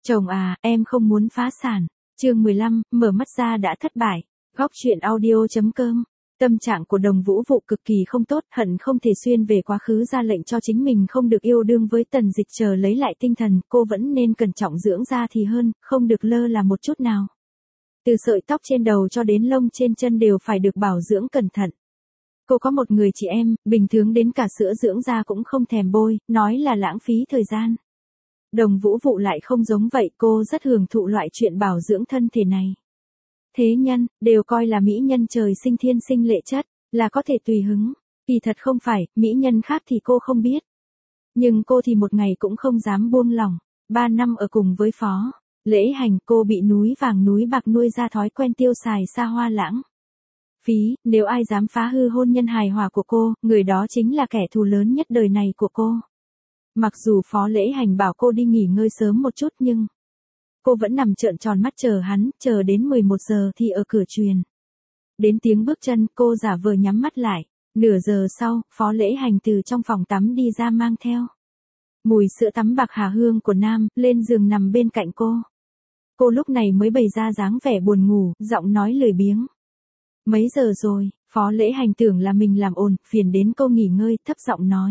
Chồng à, em không muốn phá sản. Chương 15, mở mắt ra đã thất bại. Góc truyện audio.com. Tâm trạng của Đồng Vũ Vụ cực kỳ không tốt, hận không thể xuyên về quá khứ ra lệnh cho chính mình không được yêu đương với Tần Dịch. Chờ lấy lại tinh thần, cô vẫn nên cẩn trọng dưỡng da thì hơn, không được lơ là một chút nào. Từ sợi tóc trên đầu cho đến lông trên chân đều phải được bảo dưỡng cẩn thận. Cô có một người chị em, bình thường đến cả sữa dưỡng da cũng không thèm bôi, nói là lãng phí thời gian. Đồng Vũ Vụ lại không giống vậy, cô rất hưởng thụ loại chuyện bảo dưỡng thân thể này. Thế nhân, đều coi là mỹ nhân trời sinh thiên sinh lệ chất, là có thể tùy hứng. Kỳ thật không phải, mỹ nhân khác thì cô không biết. Nhưng cô thì một ngày cũng không dám buông lỏng. 3 năm ở cùng với Phó Lễ Hành, cô bị núi vàng núi bạc nuôi ra thói quen tiêu xài xa hoa lãng phí, nếu ai dám phá hư hôn nhân hài hòa của cô, người đó chính là kẻ thù lớn nhất đời này của cô. Mặc dù Phó Lễ Hành bảo cô đi nghỉ ngơi sớm một chút nhưng cô vẫn nằm trợn tròn mắt chờ hắn, chờ đến 11 giờ thì ở cửa truyền đến tiếng bước chân, cô giả vờ nhắm mắt lại. Nửa giờ sau, Phó Lễ Hành từ trong phòng tắm đi ra mang theo mùi sữa tắm bạc hà hương của nam, lên giường nằm bên cạnh cô. Cô lúc này mới bày ra dáng vẻ buồn ngủ, giọng nói lười biếng. Mấy giờ rồi? Phó Lễ Hành tưởng là mình làm ồn, phiền đến cô nghỉ ngơi, thấp giọng nói.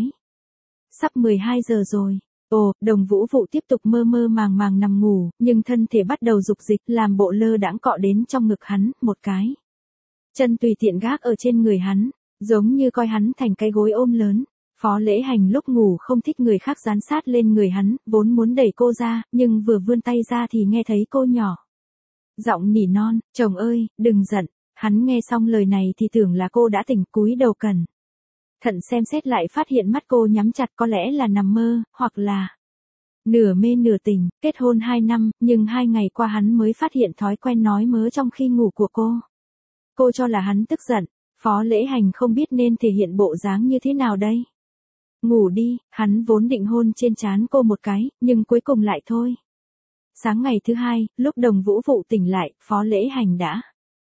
Sắp 12 giờ rồi. Ồ, Đồng Vũ Vụ tiếp tục mơ mơ màng màng nằm ngủ, nhưng thân thể bắt đầu dục dịch, làm bộ lơ đãng cọ đến trong ngực hắn, một cái chân tùy tiện gác ở trên người hắn, giống như coi hắn thành cái gối ôm lớn. Phó Lễ Hành lúc ngủ không thích người khác dán sát lên người hắn, vốn muốn đẩy cô ra, nhưng vừa vươn tay ra thì nghe thấy cô nhỏ giọng nỉ non, chồng ơi, đừng giận. Hắn nghe xong lời này thì tưởng là cô đã tỉnh, cúi đầu cẩn thận xem xét lại, phát hiện mắt cô nhắm chặt, có lẽ là nằm mơ, hoặc là nửa mê nửa tỉnh. Kết hôn 2 năm, nhưng 2 ngày qua hắn mới phát hiện thói quen nói mớ trong khi ngủ của cô. Cô cho là hắn tức giận. Phó Lễ Hành không biết nên thể hiện bộ dáng như thế nào đây. Ngủ đi, hắn vốn định hôn trên trán cô một cái, nhưng cuối cùng lại thôi. Sáng ngày thứ 2, lúc Đồng Vũ Vụ tỉnh lại, Phó Lễ Hành đã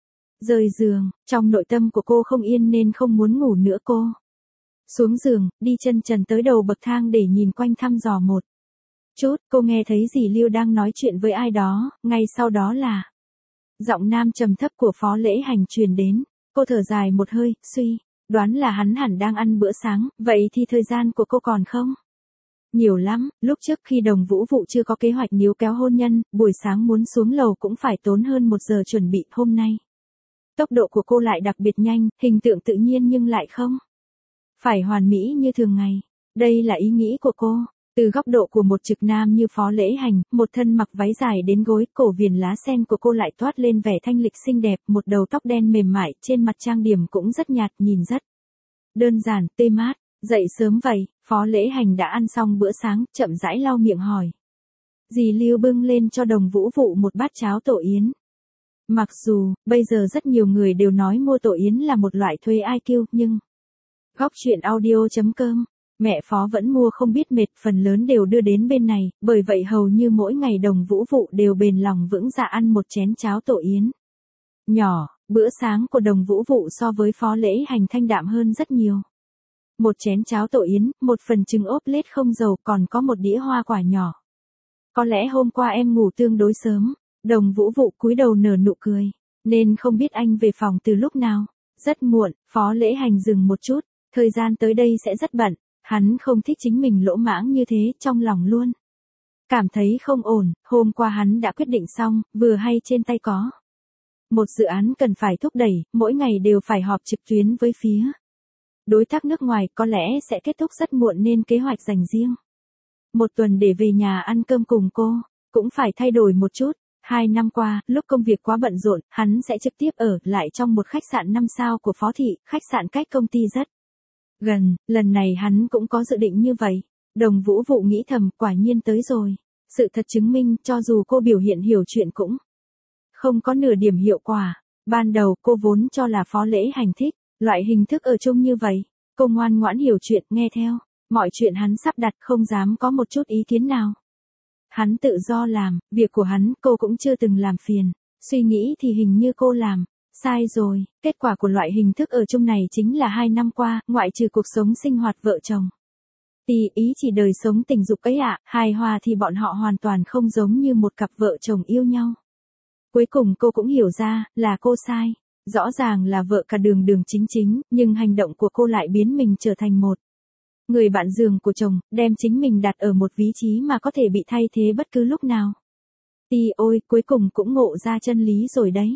rời giường. Trong nội tâm của cô không yên nên không muốn ngủ nữa. Cô xuống giường, đi chân trần tới đầu bậc thang để nhìn quanh thăm dò một chút. Cô nghe thấy dì Lưu đang nói chuyện với ai đó, ngay sau đó là giọng nam trầm thấp của Phó Lễ Hành truyền đến. Cô thở dài một hơi, suy đoán là hắn hẳn đang ăn bữa sáng, vậy thì thời gian của cô còn không nhiều lắm. Lúc trước khi Đồng Vũ Vụ chưa có kế hoạch níu kéo hôn nhân, buổi sáng muốn xuống lầu cũng phải tốn hơn 1 giờ chuẩn bị. Hôm nay tốc độ của cô lại đặc biệt nhanh, hình tượng tự nhiên nhưng lại không phải hoàn mỹ như thường ngày. Đây là ý nghĩ của cô. Từ góc độ của một trực nam như Phó Lễ Hành, một thân mặc váy dài đến gối, cổ viền lá sen của cô lại toát lên vẻ thanh lịch xinh đẹp, một đầu tóc đen mềm mại, trên mặt trang điểm cũng rất nhạt, nhìn rất đơn giản, tê mát. Dậy sớm vậy, Phó Lễ Hành đã ăn xong bữa sáng, chậm rãi lau miệng hỏi. Dì Lưu bưng lên cho Đồng Vũ Vụ một bát cháo tổ yến. Mặc dù, bây giờ rất nhiều người đều nói mua tổ yến là một loại thuê IQ, nhưng góc truyện audio.com, mẹ Phó vẫn mua không biết mệt, phần lớn đều đưa đến bên này, bởi vậy hầu như mỗi ngày Đồng Vũ Vụ đều bền lòng vững dạ ăn một chén cháo tổ yến nhỏ. Bữa sáng của Đồng Vũ Vụ so với Phó Lễ Hành thanh đạm hơn rất nhiều. Một chén cháo tổ yến, một phần trứng ốp lết không dầu, còn có một đĩa hoa quả nhỏ. Có lẽ hôm qua em ngủ tương đối sớm. Đồng Vũ Vụ cúi đầu nở nụ cười, nên không biết anh về phòng từ lúc nào. Rất muộn. Phó Lễ Hành dừng một chút, thời gian tới đây sẽ rất bận. Hắn không thích chính mình lỗ mãng như thế, trong lòng luôn cảm thấy không ổn. Hôm qua hắn đã quyết định xong, vừa hay trên tay có một dự án cần phải thúc đẩy, mỗi ngày đều phải họp trực tuyến với phía đối tác nước ngoài, có lẽ sẽ kết thúc rất muộn nên kế hoạch dành riêng 1 tuần để về nhà ăn cơm cùng cô, cũng phải thay đổi một chút. 2 năm qua, lúc công việc quá bận rộn, hắn sẽ trực tiếp ở lại trong một khách sạn 5 sao của Phó thị, khách sạn cách công ty rất gần. Lần này hắn cũng có dự định như vậy. Đồng Vũ Vụ nghĩ thầm, quả nhiên tới rồi. Sự thật chứng minh, cho dù cô biểu hiện hiểu chuyện cũng không có nửa điểm hiệu quả. Ban đầu cô vốn cho là Phó Lễ Hành thích loại hình thức ở chung như vậy. Cô ngoan ngoãn hiểu chuyện, nghe theo mọi chuyện hắn sắp đặt, không dám có một chút ý kiến nào. Hắn tự do làm, việc của hắn cô cũng chưa từng làm phiền. Suy nghĩ thì hình như cô làm sai rồi. Kết quả của loại hình thức ở chung này chính là 2 năm qua, ngoại trừ cuộc sống sinh hoạt vợ chồng Ý chỉ đời sống tình dục ấy ạ, hài hòa thì bọn họ hoàn toàn không giống như một cặp vợ chồng yêu nhau. Cuối cùng cô cũng hiểu ra, là cô sai. Rõ ràng là vợ cả đường đường chính chính, nhưng hành động của cô lại biến mình trở thành một người bạn giường của chồng, đem chính mình đặt ở một vị trí mà có thể bị thay thế bất cứ lúc nào. Ôi, cuối cùng cũng ngộ ra chân lý rồi đấy.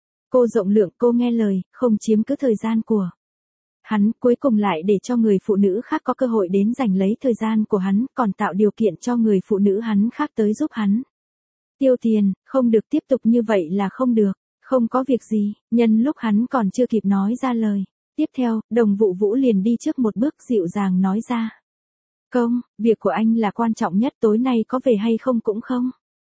Cô rộng lượng, cô nghe lời, không chiếm cứ thời gian của hắn, cuối cùng lại để cho người phụ nữ khác có cơ hội đến giành lấy thời gian của hắn, còn tạo điều kiện cho người phụ nữ hắn khác tới giúp hắn tiêu tiền, không được, tiếp tục như vậy là không được. Không có việc gì, nhân lúc hắn còn chưa kịp nói ra lời. Tiếp theo, Đồng Vũ Vũ liền đi trước một bước dịu dàng nói ra. Công, việc của anh là quan trọng nhất, tối nay có về hay không cũng không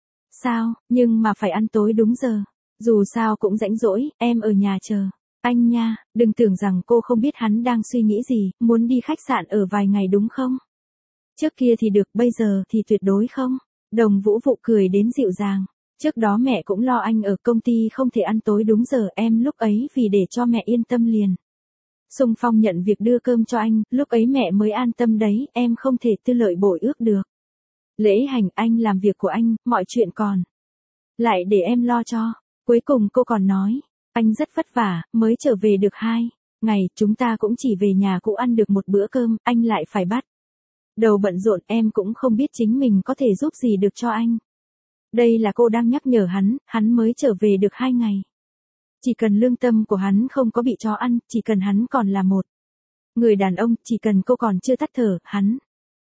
sao, nhưng mà phải ăn tối đúng giờ. Dù sao cũng rảnh rỗi, em ở nhà chờ anh nha, đừng tưởng rằng cô không biết hắn đang suy nghĩ gì, muốn đi khách sạn ở vài ngày đúng không? Trước kia thì được, bây giờ thì tuyệt đối không. Đồng Vũ Vũ cười đến dịu dàng. Trước đó mẹ cũng lo anh ở công ty không thể ăn tối đúng giờ, em lúc ấy vì để cho mẹ yên tâm liền xung phong nhận việc đưa cơm cho anh, lúc ấy mẹ mới an tâm đấy, em không thể tư lợi bội ước được. Lễ hành, anh làm việc của anh, mọi chuyện còn lại để em lo cho. Cuối cùng cô còn nói, anh rất vất vả, mới trở về được 2 ngày, chúng ta cũng chỉ về nhà cũ ăn được một bữa cơm, anh lại phải bắt đầu bận rộn, em cũng không biết chính mình có thể giúp gì được cho anh. Đây là cô đang nhắc nhở hắn mới trở về được 2 ngày. Chỉ cần lương tâm của hắn không có bị chó ăn, chỉ cần hắn còn là một người đàn ông, chỉ cần cô còn chưa tắt thở, hắn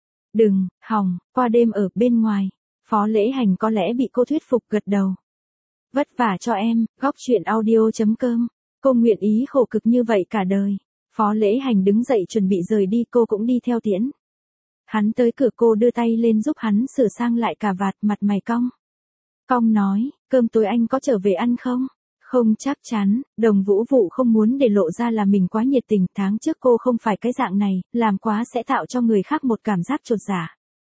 đừng hòng qua đêm ở bên ngoài. Phó Lễ Hành có lẽ bị cô thuyết phục gật đầu. Vất vả cho em, góc chuyện audio.com. Cô nguyện ý khổ cực như vậy cả đời. Phó Lễ Hành đứng dậy chuẩn bị rời đi, cô cũng đi theo tiễn. Hắn tới cửa, cô đưa tay lên giúp hắn sửa sang lại cà vạt, mặt mày cong. Cong nói, cơm tối anh có trở về ăn không? Không chắc chắn, Đồng Vũ Vũ không muốn để lộ ra là mình quá nhiệt tình, tháng trước cô không phải cái dạng này, làm quá sẽ tạo cho người khác một cảm giác chột dạ.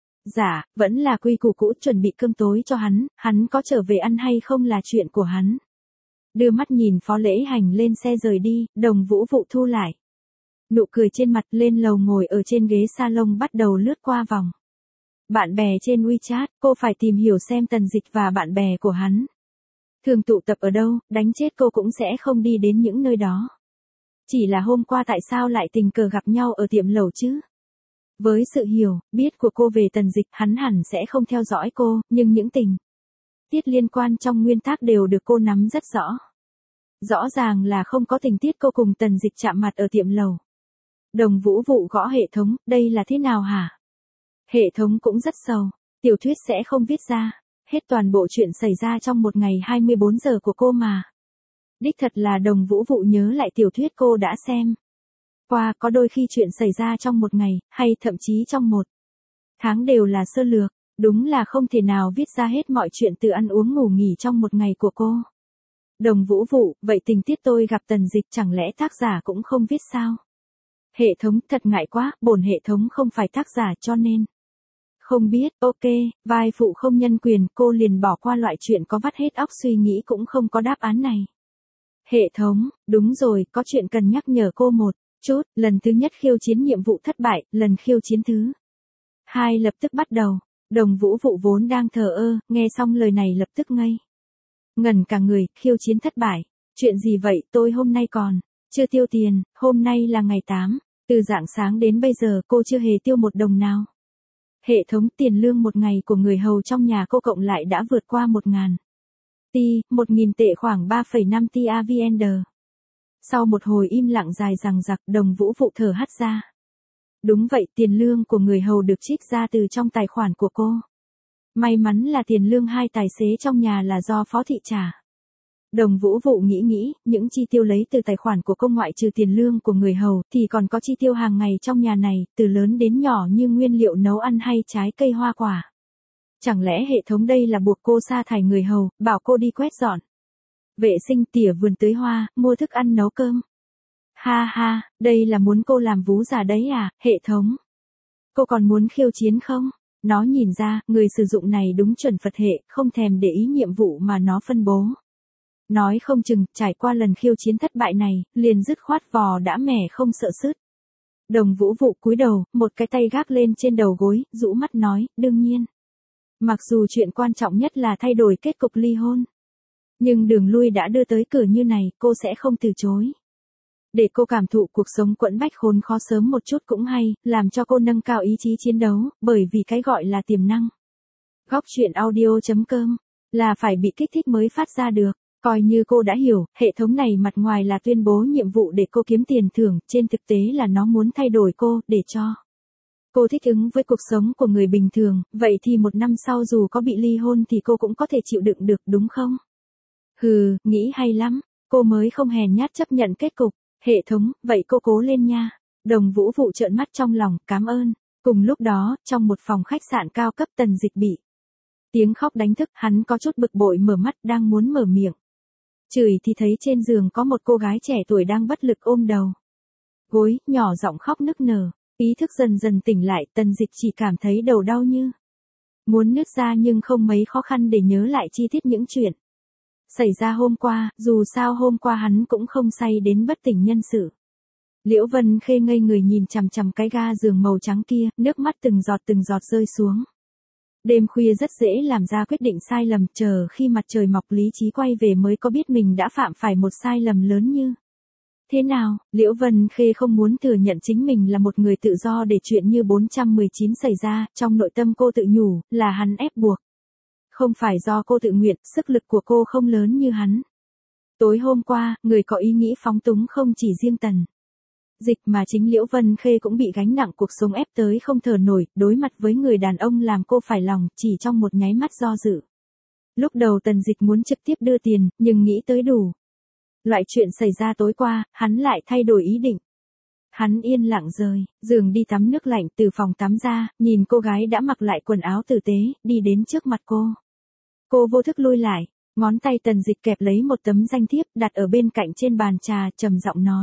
Dạ, vẫn là quy củ cũ, chuẩn bị cơm tối cho hắn có trở về ăn hay không là chuyện của hắn. Đưa mắt nhìn Phó Lễ Hành lên xe rời đi, Đồng Vũ Vũ thu lại nụ cười trên mặt, lên lầu ngồi ở trên ghế salon bắt đầu lướt qua vòng bạn bè trên WeChat, cô phải tìm hiểu xem Tần Dịch và bạn bè của hắn thường tụ tập ở đâu, đánh chết cô cũng sẽ không đi đến những nơi đó. Chỉ là hôm qua tại sao lại tình cờ gặp nhau ở tiệm lẩu chứ? Với sự hiểu biết của cô về Tần Dịch, hắn hẳn sẽ không theo dõi cô, nhưng những tình tiết liên quan trong nguyên tắc đều được cô nắm rất rõ. Rõ ràng là không có tình tiết cô cùng Tần Dịch chạm mặt ở tiệm lẩu. Đồng Vũ Vũ gõ hệ thống, đây là thế nào hả? Hệ thống cũng rất sầu, tiểu thuyết sẽ không viết ra hết toàn bộ chuyện xảy ra trong một ngày 24 giờ của cô mà. Đích thật là Đồng Vũ Vũ nhớ lại tiểu thuyết cô đã xem qua, có đôi khi chuyện xảy ra trong một ngày, hay thậm chí trong một tháng đều là sơ lược, đúng là không thể nào viết ra hết mọi chuyện từ ăn uống ngủ nghỉ trong một ngày của cô. Đồng Vũ Vũ, vậy tình tiết tôi gặp Tần Dịch chẳng lẽ tác giả cũng không viết sao? Hệ thống, thật ngại quá, bổn hệ thống không phải tác giả cho nên không biết. Ok, vai phụ không nhân quyền, cô liền bỏ qua loại chuyện có vắt hết óc suy nghĩ cũng không có đáp án này. Hệ thống, đúng rồi, có chuyện cần nhắc nhở cô một chút, lần thứ nhất khiêu chiến nhiệm vụ thất bại, lần khiêu chiến thứ 2 lập tức bắt đầu. Đồng Vũ Vũ vốn đang thờ ơ, nghe xong lời này lập tức ngây ngẩn cả người, khiêu chiến thất bại. Chuyện gì vậy, tôi hôm nay còn chưa tiêu tiền, hôm nay là ngày 8, từ rạng sáng đến bây giờ cô chưa hề tiêu một đồng nào. Hệ thống, tiền lương một ngày của người hầu trong nhà cô cộng lại đã vượt qua 1.000 tệ, khoảng 3,5 ti AVN. Sau một hồi im lặng dài dằng dặc, Đồng Vũ Vũ thở hắt ra. Đúng vậy, tiền lương của người hầu được trích ra từ trong tài khoản của cô. May mắn là tiền lương 2 tài xế trong nhà là do Phó Thị trả. Đồng Vũ Vũ nghĩ, những chi tiêu lấy từ tài khoản của cô ngoại trừ tiền lương của người hầu, thì còn có chi tiêu hàng ngày trong nhà này, từ lớn đến nhỏ như nguyên liệu nấu ăn hay trái cây hoa quả. Chẳng lẽ hệ thống đây là buộc cô sa thải người hầu, bảo cô đi quét dọn vệ sinh, tỉa vườn, tưới hoa, mua thức ăn, nấu cơm? Ha ha, đây là muốn cô làm vú già đấy à, hệ thống? Cô còn muốn khiêu chiến không? Nó nhìn ra, người sử dụng này đúng chuẩn Phật hệ, không thèm để ý nhiệm vụ mà nó phân bố. Nói không chừng, trải qua lần khiêu chiến thất bại này, liền dứt khoát vò đã mẻ không sợ sứt. Đồng Vũ Vụ cúi đầu, một cái tay gác lên trên đầu gối, rũ mắt nói, đương nhiên. Mặc dù chuyện quan trọng nhất là thay đổi kết cục ly hôn. Nhưng đường lui đã đưa tới cửa như này, cô sẽ không từ chối. Để cô cảm thụ cuộc sống quẫn bách khốn khó sớm một chút cũng hay, làm cho cô nâng cao ý chí chiến đấu, bởi vì cái gọi là tiềm năng. Góc truyện audio.com là phải bị kích thích mới phát ra được. Coi như cô đã hiểu, hệ thống này mặt ngoài là tuyên bố nhiệm vụ để cô kiếm tiền thưởng, trên thực tế là nó muốn thay đổi cô, để cho cô thích ứng với cuộc sống của người bình thường, vậy thì 1 năm sau dù có bị ly hôn thì cô cũng có thể chịu đựng được đúng không? Hừ, nghĩ hay lắm, cô mới không hèn nhát chấp nhận kết cục. Hệ thống, vậy cô cố lên nha. Đồng Vũ Vụ trợn mắt trong lòng, cảm ơn. Cùng lúc đó, trong một phòng khách sạn cao cấp Tần Dịch bị tiếng khóc đánh thức, hắn có chút bực bội mở mắt đang muốn mở miệng. Chửi thì thấy trên giường có một cô gái trẻ tuổi đang bất lực ôm đầu gối, nhỏ giọng khóc nức nở. Ý thức dần dần tỉnh lại, Tần Dịch chỉ cảm thấy đầu đau như muốn nứt ra nhưng không mấy khó khăn để nhớ lại chi tiết những chuyện xảy ra hôm qua, dù sao hôm qua hắn cũng không say đến bất tỉnh nhân sự. Liễu Vân Khê ngây người nhìn chằm chằm cái ga giường màu trắng kia, nước mắt từng giọt rơi xuống. Đêm khuya rất dễ làm ra quyết định sai lầm, chờ khi mặt trời mọc lý trí quay về mới có biết mình đã phạm phải một sai lầm lớn như thế nào. Liễu Vân Khê không muốn thừa nhận chính mình là một người tự do để chuyện như 419 xảy ra, trong nội tâm cô tự nhủ, là hắn ép buộc. Không phải do cô tự nguyện, sức lực của cô không lớn như hắn. Tối hôm qua, người có ý nghĩ phóng túng không chỉ riêng Tần Dịch mà chính Liễu Vân Khê cũng bị gánh nặng cuộc sống ép tới không thở nổi, đối mặt với người đàn ông làm cô phải lòng, chỉ trong một nháy mắt do dự. Lúc đầu Tần Dịch muốn trực tiếp đưa tiền, nhưng nghĩ tới đủ loại chuyện xảy ra tối qua, hắn lại thay đổi ý định. Hắn yên lặng rời giường đi tắm nước lạnh, từ phòng tắm ra, nhìn cô gái đã mặc lại quần áo tử tế, đi đến trước mặt cô. Cô vô thức lui lại, ngón tay Tần Dịch kẹp lấy một tấm danh thiếp đặt ở bên cạnh trên bàn trà, trầm giọng nói.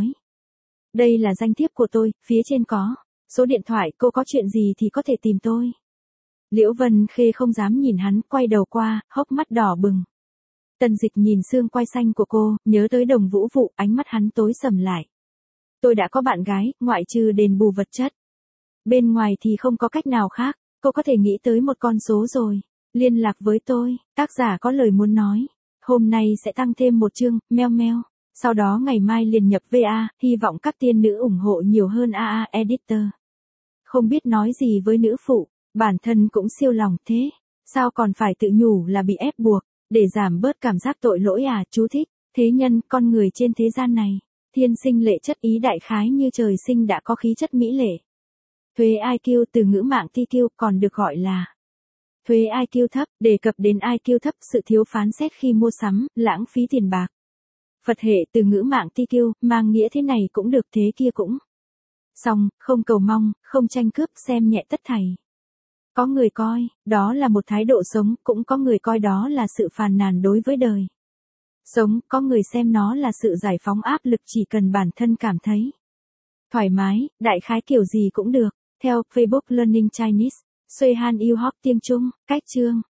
Đây là danh thiếp của tôi, phía trên có số điện thoại, cô có chuyện gì thì có thể tìm tôi. Liễu Vân Khê không dám nhìn hắn, quay đầu qua, hốc mắt đỏ bừng. Tần Dịch nhìn xương quai xanh của cô, nhớ tới Đồng Vũ Vụ, ánh mắt hắn tối sầm lại. Tôi đã có bạn gái, ngoại trừ đền bù vật chất. Bên ngoài thì không có cách nào khác, cô có thể nghĩ tới một con số rồi. Liên lạc với tôi, tác giả có lời muốn nói. Hôm nay sẽ tăng thêm một chương, meo meo. Sau đó ngày mai liền nhập VA, hy vọng các tiên nữ ủng hộ nhiều hơn AA Editor. Không biết nói gì với nữ phụ, bản thân cũng siêu lòng thế. Sao còn phải tự nhủ là bị ép buộc, để giảm bớt cảm giác tội lỗi à, chú thích. Thế nhân, con người trên thế gian này, thiên sinh lệ chất, ý đại khái như trời sinh đã có khí chất mỹ lệ. Thuế IQ từ ngữ mạng TQ còn được gọi là thuế IQ thấp, đề cập đến IQ thấp, sự thiếu phán xét khi mua sắm, lãng phí tiền bạc. Phật hệ từ ngữ mạng TQ, mang nghĩa thế này cũng được thế kia cũng. Xong, không cầu mong, không tranh cướp, xem nhẹ tất thảy. Có người coi, đó là một thái độ sống, cũng có người coi đó là sự phàn nàn đối với đời. Sống, có người xem nó là sự giải phóng áp lực, chỉ cần bản thân cảm thấy thoải mái, đại khái kiểu gì cũng được. Theo Facebook Learning Chinese, Xuê Han yêu học tiếng Trung, cách chương.